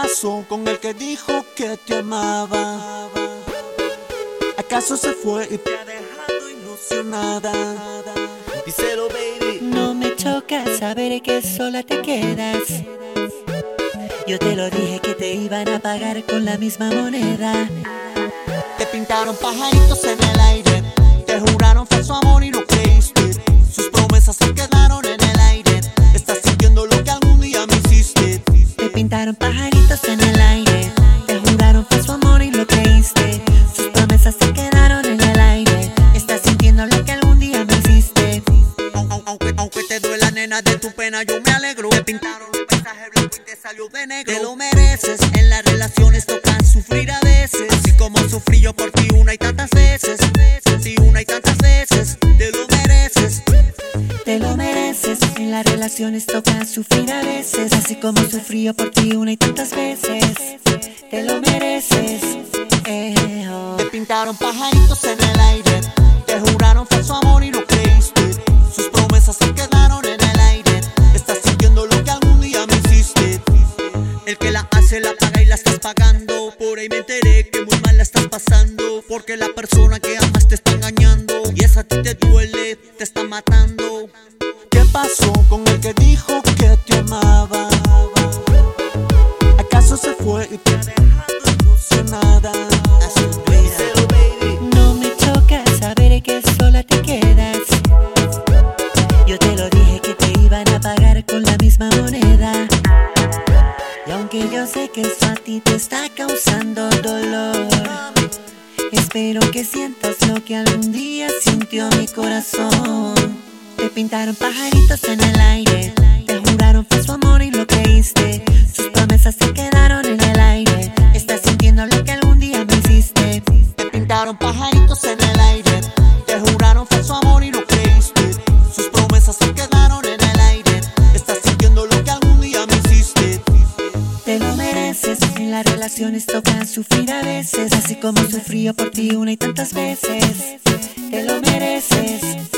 pasó con el que dijo que te amaba? ¿Acaso se fue y te ha dejado ilusionada? Díselo, baby. No me choca saber que sola te quedas. Yo te lo dije que te iban a pagar con la misma moneda. Te pintaron pajaritos en el aire, te juraron falso amor y no creíste. Sus promesas se quedaron en el aire. Estás sintiendo lo que algún día me hiciste. Te pintaron pajaritos en el aire, te juraron falso amor y lo creíste. Sus promesas se quedaron en el aire. Estás sintiendo lo que algún día me hiciste. Aunque te duela, nena, de tu pena yo me alegro. Te pintaron un paisaje blanco y te salió de negro. Te lo mereces, en las relaciones toca sufrir a veces. Así como sufrí yo por ti una y tantas veces. Sí, una y tantas veces. Te lo mereces. Te lo mereces, en las relaciones toca sufrir a veces. Así como sufrí yo por ti una y tantas veces. Te lo mereces, oh. Te pintaron pajaritos en el aire, te juraron falso amor y no creíste. Sus promesas se quedaron en el aire. Estás sintiendo lo que algún día me hiciste. El que la hace la paga y la estás pagando. Por ahí me enteré que muy mal la estás pasando, porque la persona que amas te está engañando. Y eso a ti te duele, te está matando. ¿Qué pasó con el que dijo que te amaba? ¿Acaso se fue y te ha dejado ilusionada? Díselo, baby. No me choca saber que sola te quedas. Yo te lo dije que te iban a pagar con la misma moneda. Y aunque yo sé que eso a ti te está causando dolor, espero que sientas lo que algún día sintió mi corazón. Te pintaron pajaritos en el aire, te juraron falso amor y lo creíste. Sus promesas se quedaron en el aire. Estás sintiendo lo que algún día me hiciste. Te pintaron pajaritos en el aire, te juraron falso amor y no creíste. Sus promesas se quedaron en el aire. Estás sintiendo lo que algún día me hiciste. Te lo mereces, en las relaciones toca sufrir a veces. Así como sufrí yo por ti una y tantas veces. Te lo mereces.